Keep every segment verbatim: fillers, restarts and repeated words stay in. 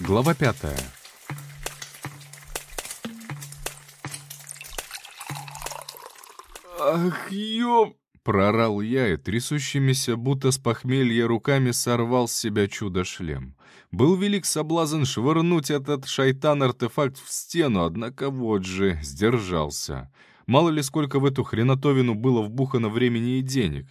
Глава пятая. «Ах, ёп!» — проорал я и трясущимися, будто с похмелья руками сорвал с себя чудо-шлем. Был велик соблазн швырнуть этот шайтан-артефакт в стену, однако вот же сдержался. Мало ли сколько в эту хренотовину было вбухано времени и денег.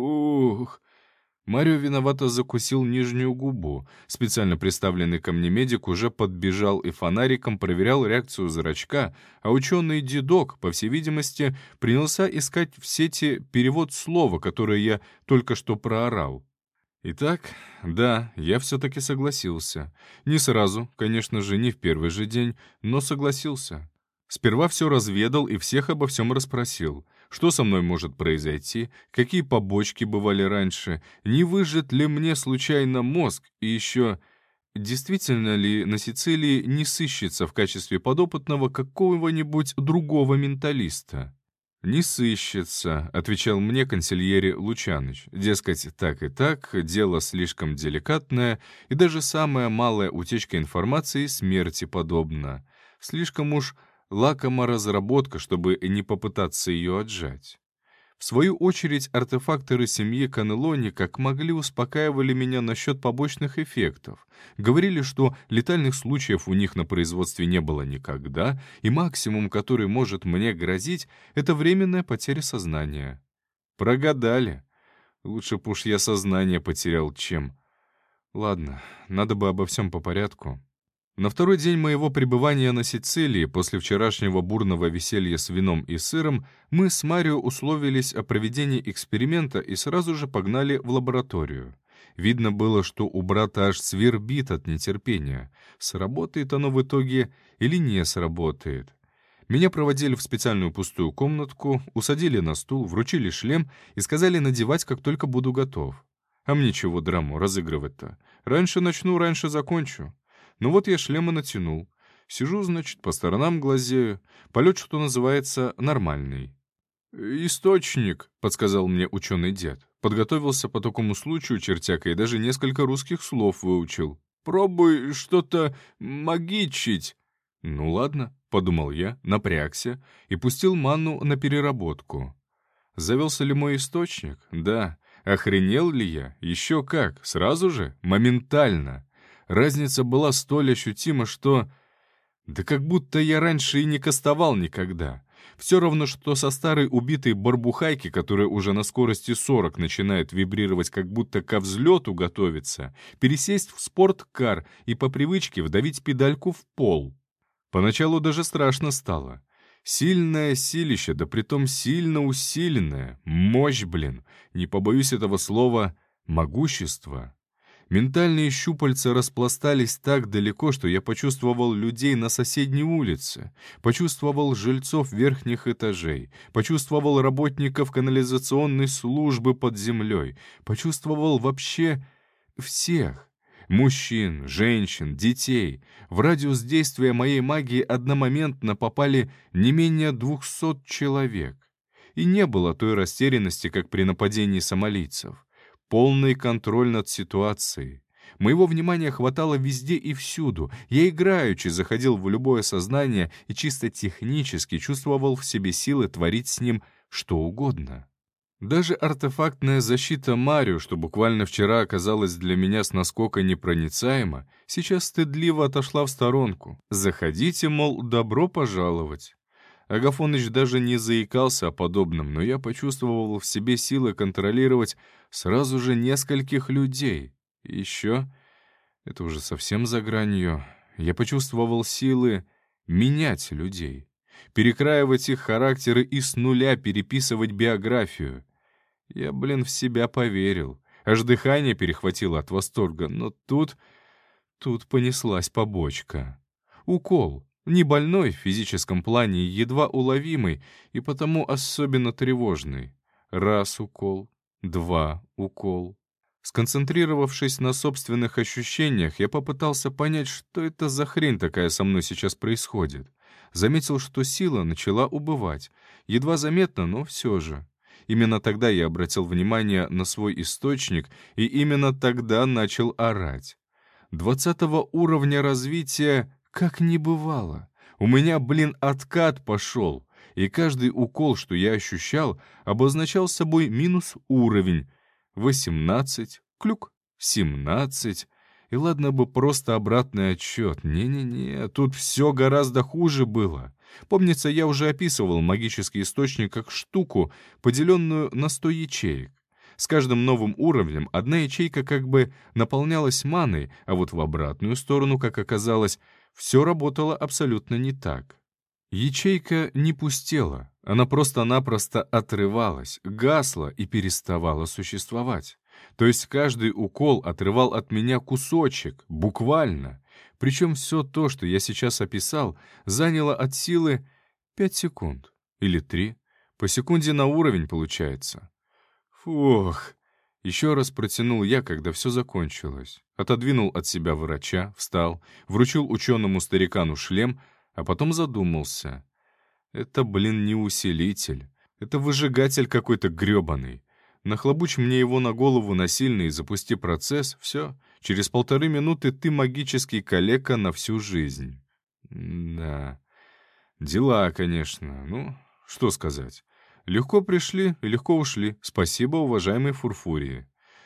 Ух! Марио виновато закусил нижнюю губу. Специально представленный ко мне медик уже подбежал и фонариком проверял реакцию зрачка, а ученый-дедок, по всей видимости, принялся искать в сети перевод слова, которое я только что проорал. Итак, да, я все-таки согласился. Не сразу, конечно же, не в первый же день, но согласился. Сперва все разведал и всех обо всем расспросил. Что со мной может произойти, какие побочки бывали раньше, не выжжет ли мне случайно мозг, и еще, действительно ли на Сицилии не сыщется в качестве подопытного какого-нибудь другого менталиста. «Не сыщется», — отвечал мне консильери Лучаныч. Дескать, так и так, дело слишком деликатное, и даже самая малая утечка информации смерти подобна. Слишком уж лакома разработка, чтобы не попытаться ее отжать. В свою очередь, артефакторы семьи Каннелони как могли успокаивали меня насчет побочных эффектов. Говорили, что летальных случаев у них на производстве не было никогда, и максимум, который может мне грозить, это временная потеря сознания. Прогадали. Лучше б уж я сознание потерял, чем... Ладно, надо бы обо всем по порядку. На второй день моего пребывания на Сицилии, после вчерашнего бурного веселья с вином и сыром, мы с Марио условились о проведении эксперимента и сразу же погнали в лабораторию. Видно было, что у брата аж свербит от нетерпения. Сработает оно в итоге или не сработает. Меня проводили в специальную пустую комнатку, усадили на стул, вручили шлем и сказали надевать, как только буду готов. А мне чего драму разыгрывать-то? Раньше начну, раньше закончу. Ну вот я шлем и натянул. Сижу, значит, по сторонам глазею. Полет, что называется, нормальный. «Источник», — подсказал мне ученый дед. Подготовился по такому случаю чертяка и даже несколько русских слов выучил. «Пробуй что-то магичить». «Ну ладно», — подумал я, напрягся и пустил манну на переработку. Завелся ли мой источник? Да. Охренел ли я? Еще как. Сразу же? Моментально. Разница была столь ощутима, что... Да как будто я раньше и не кастовал никогда. Все равно, что со старой убитой барбухайки, которая уже на скорости сорок начинает вибрировать, как будто ко взлету готовится, пересесть в спорткар и по привычке вдавить педальку в пол. Поначалу даже страшно стало. Сильное силище, да притом сильно усиленное. Мощь, блин. Не побоюсь этого слова «могущество». Ментальные щупальца распластались так далеко, что я почувствовал людей на соседней улице, почувствовал жильцов верхних этажей, почувствовал работников канализационной службы под землей, почувствовал вообще всех. Мужчин, женщин, детей. В радиус действия моей магии одномоментно попали не менее двухсот человек. И не было той растерянности, как при нападении сомалийцев. Полный контроль над ситуацией. Моего внимания хватало везде и всюду. Я играючи заходил в любое сознание и чисто технически чувствовал в себе силы творить с ним что угодно. Даже артефактная защита Марио, что буквально вчера оказалась для меня с наскока непроницаема, сейчас стыдливо отошла в сторонку. Заходите, мол, добро пожаловать. Агафоныч даже не заикался о подобном, но я почувствовал в себе силы контролировать сразу же нескольких людей. И еще, это уже совсем за гранью, я почувствовал силы менять людей, перекраивать их характеры и с нуля переписывать биографию. Я, блин, в себя поверил, аж дыхание перехватило от восторга, но тут, тут понеслась побочка. Укол. Не больной в физическом плане, едва уловимый и потому особенно тревожный. Раз укол, два укол. Сконцентрировавшись на собственных ощущениях, я попытался понять, что это за хрень такая со мной сейчас происходит. Заметил, что сила начала убывать. Едва заметно, но все же. Именно тогда я обратил внимание на свой источник и именно тогда начал орать. Двадцатого уровня развития как не бывало. У меня, блин, откат пошел. И каждый укол, что я ощущал, обозначал собой минус уровень. Восемнадцать, клюк, семнадцать. И ладно бы просто обратный отсчет. Не-не-не, тут все гораздо хуже было. Помнится, я уже описывал магический источник как штуку, поделенную на сто ячеек. С каждым новым уровнем одна ячейка как бы наполнялась маной, а вот в обратную сторону, как оказалось, все работало абсолютно не так. Ячейка не пустела, она просто-напросто отрывалась, гасла и переставала существовать. То есть каждый укол отрывал от меня кусочек, буквально. Причем все то, что я сейчас описал, заняло от силы пять секунд. Или три. По секунде на уровень получается. Фух. Еще раз протянул я, когда все закончилось. Отодвинул от себя врача, встал, вручил ученому старикану шлем, а потом задумался. Это, блин, не усилитель. Это выжигатель какой-то гребаный. Нахлобучь мне его на голову насильно и запусти процесс, все, через полторы минуты ты магический калека на всю жизнь. Да, дела, конечно, ну, что сказать. Легко пришли и легко ушли, спасибо, уважаемой Фурфурии.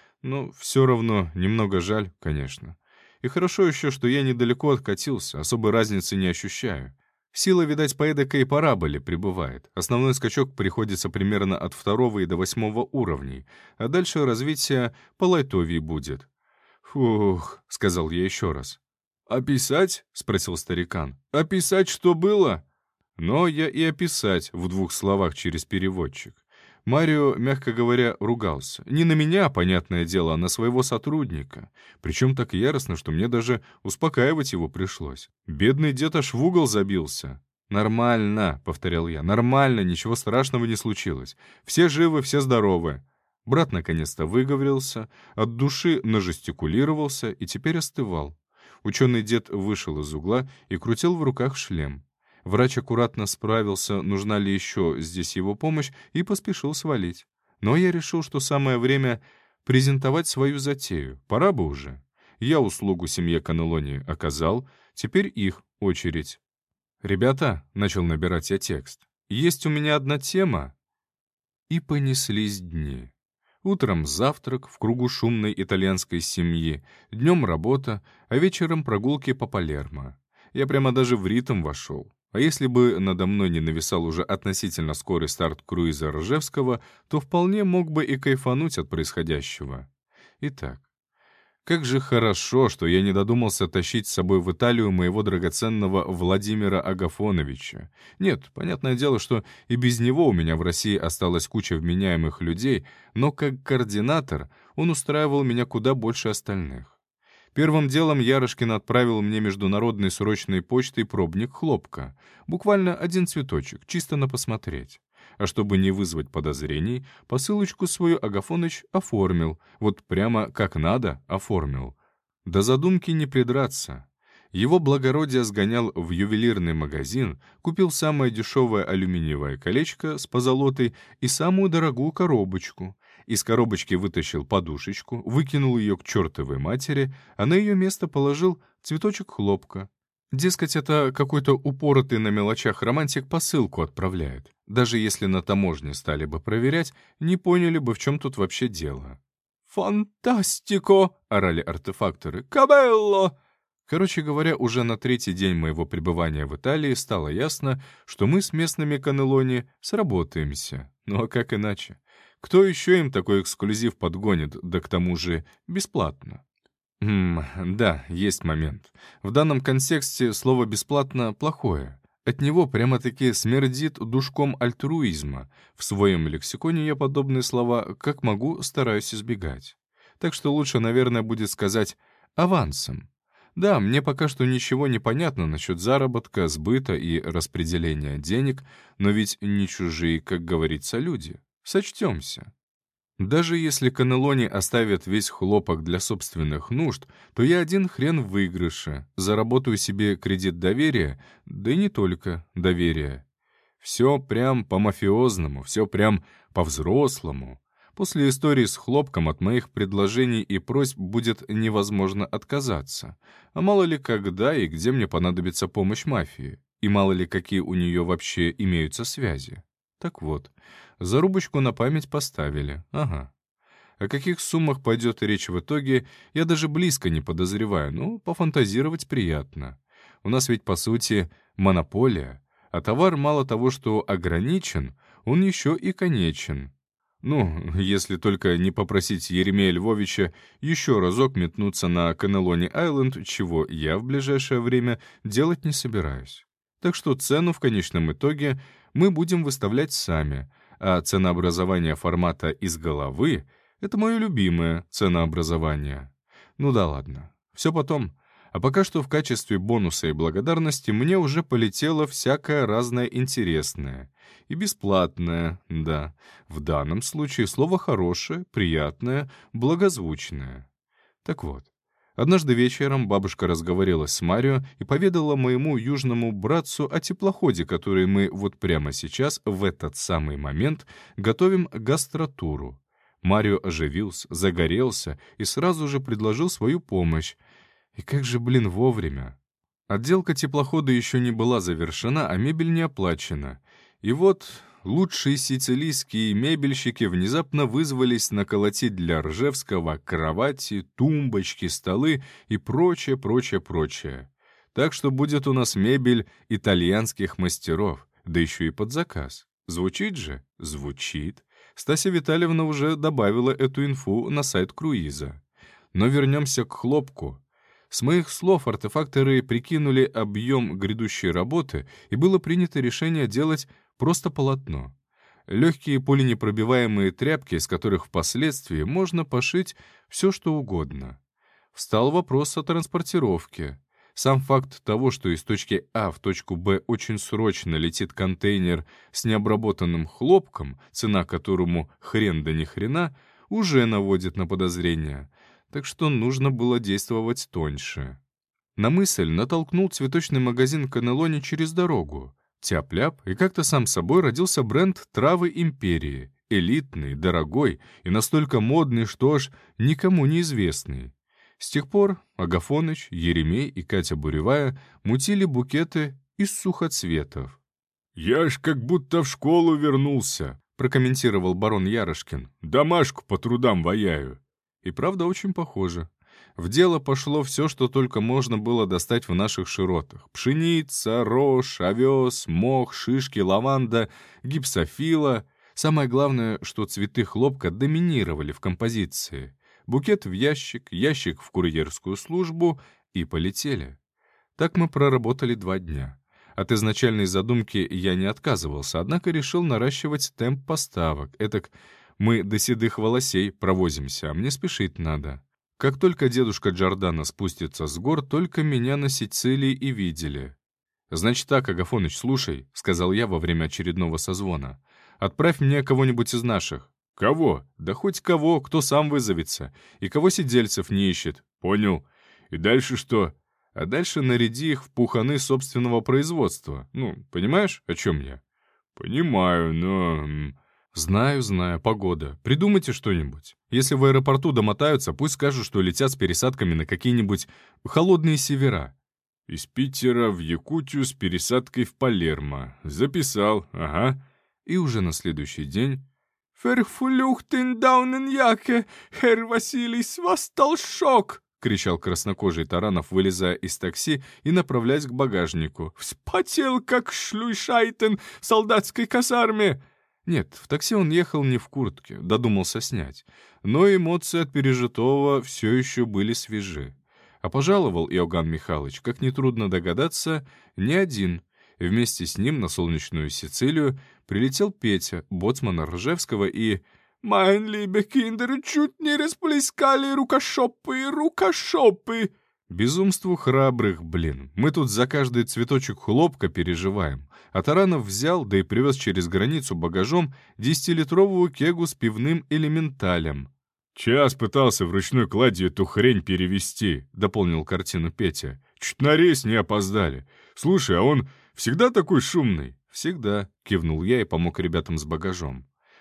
Но все равно немного жаль, конечно. И хорошо еще, что я недалеко откатился, особой разницы не ощущаю. Сила, видать, по эдакой параболе прибывает. Основной скачок приходится примерно от второго и до восьмого уровней, а дальше развитие по лайтовии будет. «Фух», — сказал я еще раз. «Описать?» — спросил старикан. «Описать, что было?» Но я и описать в двух словах через переводчик. Марио, мягко говоря, ругался. Не на меня, понятное дело, а на своего сотрудника. Причем так яростно, что мне даже успокаивать его пришлось. Бедный дед аж в угол забился. «Нормально», — повторял я, — «нормально, ничего страшного не случилось. Все живы, все здоровы». Брат наконец-то выговорился, от души нажестикулировался и теперь остывал. Ученый дед вышел из угла и крутил в руках шлем. Врач аккуратно справился, нужна ли еще здесь его помощь, и поспешил свалить. Но я решил, что самое время презентовать свою затею. Пора бы уже. Я услугу семье Канелони оказал, теперь их очередь. «Ребята», — начал набирать я текст, — «есть у меня одна тема». И понеслись дни. Утром завтрак в кругу шумной итальянской семьи, днем работа, а вечером прогулки по Палермо. Я прямо даже в ритм вошел. А если бы надо мной не нависал уже относительно скорый старт круиза Ржевского, то вполне мог бы и кайфануть от происходящего. Итак, как же хорошо, что я не додумался тащить с собой в Италию моего драгоценного Владимира Агафоновича. Нет, понятное дело, что и без него у меня в России осталась куча вменяемых людей, но как координатор он устраивал меня куда больше остальных. Первым делом Ярышкин отправил мне международной срочной почтой пробник хлопка. Буквально один цветочек, чисто на посмотреть. А чтобы не вызвать подозрений, посылочку свою Агафоныч оформил. Вот прямо как надо оформил. До задумки не придраться. Его благородие сгонял в ювелирный магазин, купил самое дешевое алюминиевое колечко с позолотой и самую дорогую коробочку. Из коробочки вытащил подушечку, выкинул ее к чертовой матери, а на ее место положил цветочек хлопка. Дескать, это какой-то упоротый на мелочах романтик посылку отправляет. Даже если на таможне стали бы проверять, не поняли бы, в чем тут вообще дело. «Фантастико!» — орали артефакторы. «Кабелло!» Короче говоря, уже на третий день моего пребывания в Италии стало ясно, что мы с местными Канелони сработаемся. Ну а как иначе? Кто еще им такой эксклюзив подгонит, да к тому же бесплатно? Хм, да, есть момент. В данном контексте слово «бесплатно» плохое. От него прямо-таки смердит душком альтруизма. В своем лексиконе я подобные слова, как могу, стараюсь избегать. Так что лучше, наверное, будет сказать «авансом». Да, мне пока что ничего не понятно насчет заработка, сбыта и распределения денег, но ведь не чужие, как говорится, люди. Сочтемся. Даже если Канелони оставят весь хлопок для собственных нужд, то я один хрен в выигрыше, заработаю себе кредит доверия, да и не только доверия. Все прям по-мафиозному, все прям по-взрослому. После истории с хлопком от моих предложений и просьб будет невозможно отказаться. А мало ли когда и где мне понадобится помощь мафии. И мало ли какие у нее вообще имеются связи. Так вот, зарубочку на память поставили. Ага. О каких суммах пойдет речь в итоге, я даже близко не подозреваю, но пофантазировать приятно. У нас ведь, по сути, монополия, а товар мало того, что ограничен, он еще и конечен. Ну, если только не попросить Еремея Львовича еще разок метнуться на Канелони-Айленд, чего я в ближайшее время делать не собираюсь. Так что цену в конечном итоге мы будем выставлять сами, а ценообразование формата «из головы» — это мое любимое ценообразование. Ну да ладно, все потом. А пока что в качестве бонуса и благодарности мне уже полетело всякое разное интересное. И бесплатное, да. В данном случае слово хорошее, приятное, благозвучное. Так вот, однажды вечером бабушка разговорилась с Марио и поведала моему южному братцу о теплоходе, который мы вот прямо сейчас, в этот самый момент, готовим к гастротуру. Марио оживился, загорелся и сразу же предложил свою помощь. И как же, блин, вовремя. Отделка теплохода еще не была завершена, а мебель не оплачена. И вот лучшие сицилийские мебельщики внезапно вызвались наколотить для Ржевского кровати, тумбочки, столы и прочее, прочее, прочее. Так что будет у нас мебель итальянских мастеров, да еще и под заказ. Звучит же? Звучит. Стася Витальевна уже добавила эту инфу на сайт круиза. Но вернемся к хлопку. С моих слов артефакторы прикинули объем грядущей работы, и было принято решение делать просто полотно. Легкие пуленепробиваемые тряпки, из которых впоследствии можно пошить все, что угодно. Встал вопрос о транспортировке. Сам факт того, что из точки А в точку Б очень срочно летит контейнер с необработанным хлопком, цена которому хрен да ни хрена, уже наводит на подозрения, так что нужно было действовать тоньше. На мысль натолкнул цветочный магазин Канелони через дорогу. Тяп-ляп, и как-то сам собой родился бренд «Травы Империи», элитный, дорогой и настолько модный, что аж никому не известный. С тех пор Агафоныч, Еремей и Катя Буревая мутили букеты из сухоцветов. «Я ж как будто в школу вернулся», — прокомментировал барон Ярошкин. «Домашку по трудам ваяю». И правда очень похоже. В дело пошло все, что только можно было достать в наших широтах. Пшеница, рожь, овес, мох, шишки, лаванда, гипсофила. Самое главное, что цветы хлопка доминировали в композиции. Букет в ящик, ящик в курьерскую службу и полетели. Так мы проработали два дня. От изначальной задумки я не отказывался, однако решил наращивать темп поставок. Этак мы до седых волосей провозимся, а мне спешить надо. Как только дедушка Джордано спустится с гор, только меня на Сицилии и видели. «Значит так, Агафоныч, слушай», — сказал я во время очередного созвона. «Отправь мне кого-нибудь из наших». «Кого? Да хоть кого, кто сам вызовется. И кого сидельцев не ищет». «Понял. И дальше что?» «А дальше наряди их в пуханы собственного производства. Ну, понимаешь, о чем я?» «Понимаю, но...» «Знаю, знаю, погода. Придумайте что-нибудь. Если в аэропорту домотаются, пусть скажут, что летят с пересадками на какие-нибудь холодные севера». «Из Питера в Якутию с пересадкой в Палермо. Записал, ага». И уже на следующий день... «Ферфулюхтен даунен яке, хер Василий свастал шок!» — кричал краснокожий Таранов, вылезая из такси и направляясь к багажнику. «Вспотел, как шлюйшайтен в солдатской казарме!» Нет, в такси он ехал не в куртке, додумался снять. Но эмоции от пережитого все еще были свежи. А пожаловал Иоганн Михайлович, как нетрудно догадаться, не один. Вместе с ним на солнечную Сицилию прилетел Петя, боцман Ржевского, и... «Майн либе киндер, чуть не расплескали рукошопы, рукошопы!» Безумству храбрых, блин. Мы тут за каждый цветочек хлопка переживаем. А Таранов взял, да и привез через границу багажом десятилитровую кегу с пивным элементалем. «Час пытался в ручной клади эту хрень перевести», — дополнил картину Петя. «Чуть на рейс не опоздали. Слушай, а он всегда такой шумный?» «Всегда», — кивнул я и помог ребятам с багажом.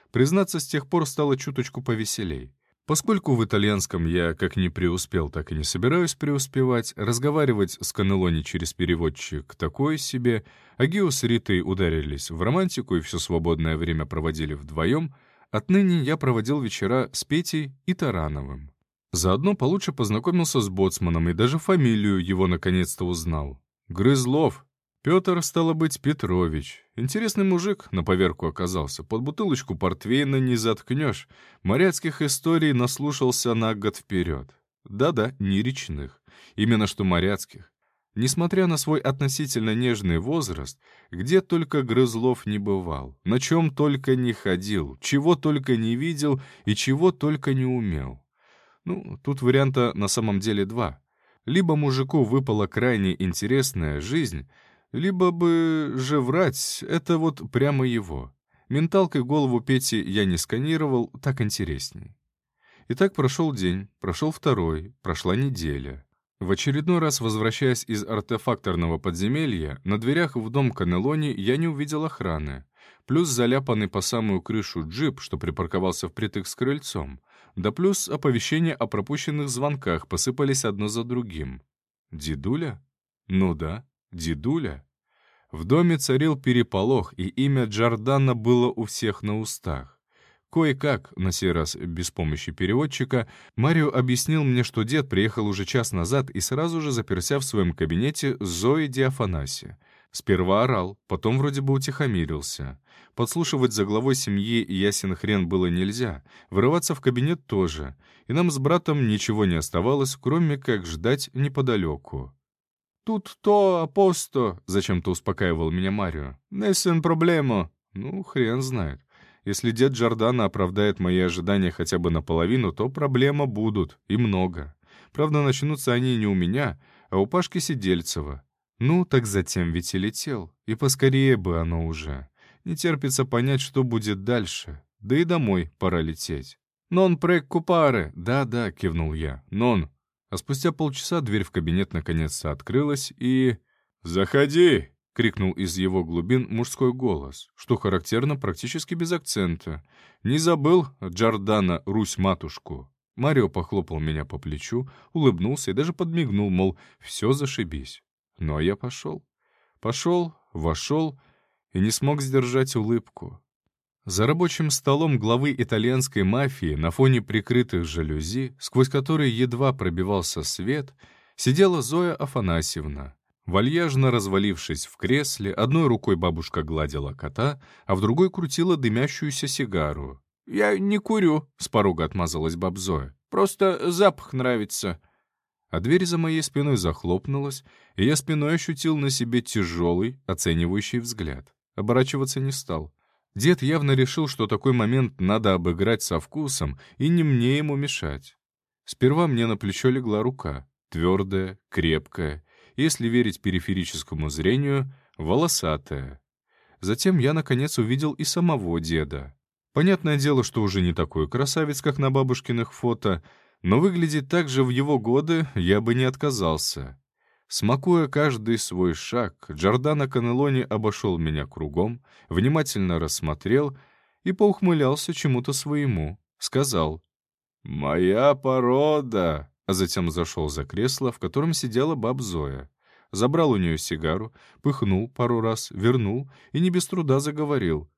Признаться, с тех пор стало чуточку повеселей. Поскольку в итальянском я как не преуспел, так и не собираюсь преуспевать, разговаривать с Каннелони через переводчик такое себе, а Гио с Ритой ударились в романтику и все свободное время проводили вдвоем, отныне я проводил вечера с Петей и Тарановым. Заодно получше познакомился с боцманом и даже фамилию его наконец-то узнал. Грызлов. Петр, стало быть, Петрович. Интересный мужик, на поверку оказался. Под бутылочку портвейна не заткнешь. Моряцких историй наслушался на год вперед. Да-да, не речных. Именно что моряцких. Несмотря на свой относительно нежный возраст, где только Грызлов не бывал, на чем только не ходил, чего только не видел и чего только не умел. Ну, тут варианта на самом деле два. Либо мужику выпала крайне интересная жизнь, либо бы же врать, это вот прямо его. Менталкой голову Пети я не сканировал, так интересней. И так прошел день, прошел второй, прошла неделя. В очередной раз, возвращаясь из артефакторного подземелья, на дверях в дом Каннелони я не увидел охраны. Плюс заляпанный по самую крышу джип, что припарковался впритык с крыльцом. Да плюс оповещения о пропущенных звонках посыпались одно за другим. Дедуля? Ну да, дедуля. В доме царил переполох, и имя Джордана было у всех на устах. Кое-как, на сей раз без помощи переводчика, Марио объяснил мне, что дед приехал уже час назад и сразу же заперся в своем кабинете с Зоей Ди Афанаси. Сперва орал, потом вроде бы утихомирился. Подслушивать за главой семьи ясен хрен было нельзя, вырываться в кабинет тоже, и нам с братом ничего не оставалось, кроме как ждать неподалеку. «Тут то, апосто», — зачем-то успокаивал меня Марио. «Нессен проблема». Ну, хрен знает. Если дед Джордана оправдает мои ожидания хотя бы наполовину, то проблемы будут, и много. Правда, начнутся они не у меня, а у Пашки Сидельцева. Ну, так затем ведь и летел, и поскорее бы оно уже. Не терпится понять, что будет дальше. Да и домой пора лететь. «Нон преккупаре!» «Да-да», — кивнул я. «Нон». А спустя полчаса дверь в кабинет наконец-то открылась, и... «Заходи!» — крикнул из его глубин мужской голос, что характерно практически без акцента. «Не забыл, Джордана, Русь-матушку?» Марио похлопал меня по плечу, улыбнулся и даже подмигнул, мол, все зашибись. Ну а я пошел. Пошел, вошел и не смог сдержать улыбку. За рабочим столом главы итальянской мафии на фоне прикрытых жалюзи, сквозь которые едва пробивался свет, сидела Зоя Афанасьевна. Вальяжно развалившись в кресле, одной рукой бабушка гладила кота, а в другой крутила дымящуюся сигару. «Я не курю», — с порога отмазалась баб Зоя. «Просто запах нравится». А дверь за моей спиной захлопнулась, и я спиной ощутил на себе тяжелый, оценивающий взгляд. Оборачиваться не стал. Дед явно решил, что такой момент надо обыграть со вкусом, и не мне ему мешать. Сперва мне на плечо легла рука, твердая, крепкая, если верить периферическому зрению, волосатая. Затем я, наконец, увидел и самого деда. Понятное дело, что уже не такой красавец, как на бабушкиных фото, но выглядеть так же в его годы я бы не отказался. Смакуя каждый свой шаг, Джордано Каннелони обошел меня кругом, внимательно рассмотрел и поухмылялся чему-то своему. Сказал «Моя порода», а затем зашел за кресло, в котором сидела баб Зоя. Забрал у нее сигару, пыхнул пару раз, вернул и не без труда заговорил.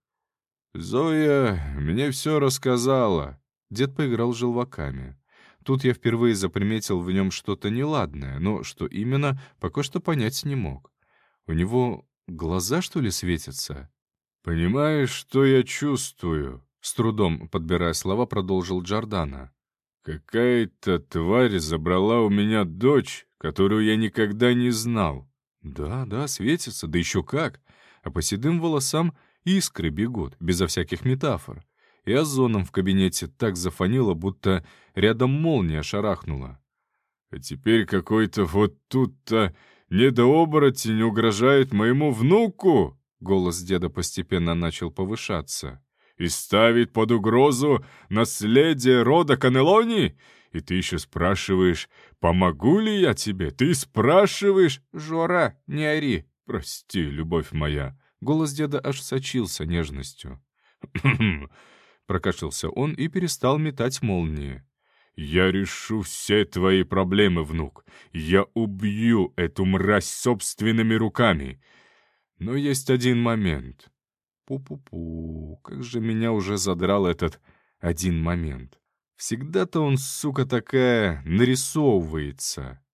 «Зоя мне все рассказала». Дед поиграл желваками. Тут я впервые заприметил в нем что-то неладное, но что именно, пока что понять не мог. У него глаза, что ли, светятся? «Понимаешь, что я чувствую?» С трудом, подбирая слова, продолжил Джордано. «Какая-то тварь забрала у меня дочь, которую я никогда не знал». «Да, да, светится, да еще как. А по седым волосам искры бегут, безо всяких метафор. И озоном в кабинете так зафонило, будто рядом молния шарахнула. А теперь какой-то вот тут-то недооборотень угрожает моему внуку!» Голос деда постепенно начал повышаться. «И ставит под угрозу наследие рода Каннелони? И ты еще спрашиваешь, помогу ли я тебе? Ты спрашиваешь...» «Жора, не ори!» «Прости, любовь моя!» Голос деда аж сочился нежностью. прокашлялся он и перестал метать молнии. «Я решу все твои проблемы, внук. Я убью эту мразь собственными руками. Но есть один момент. Пу-пу-пу, как же меня уже задрал этот один момент. Всегда-то он, сука такая, нарисовывается.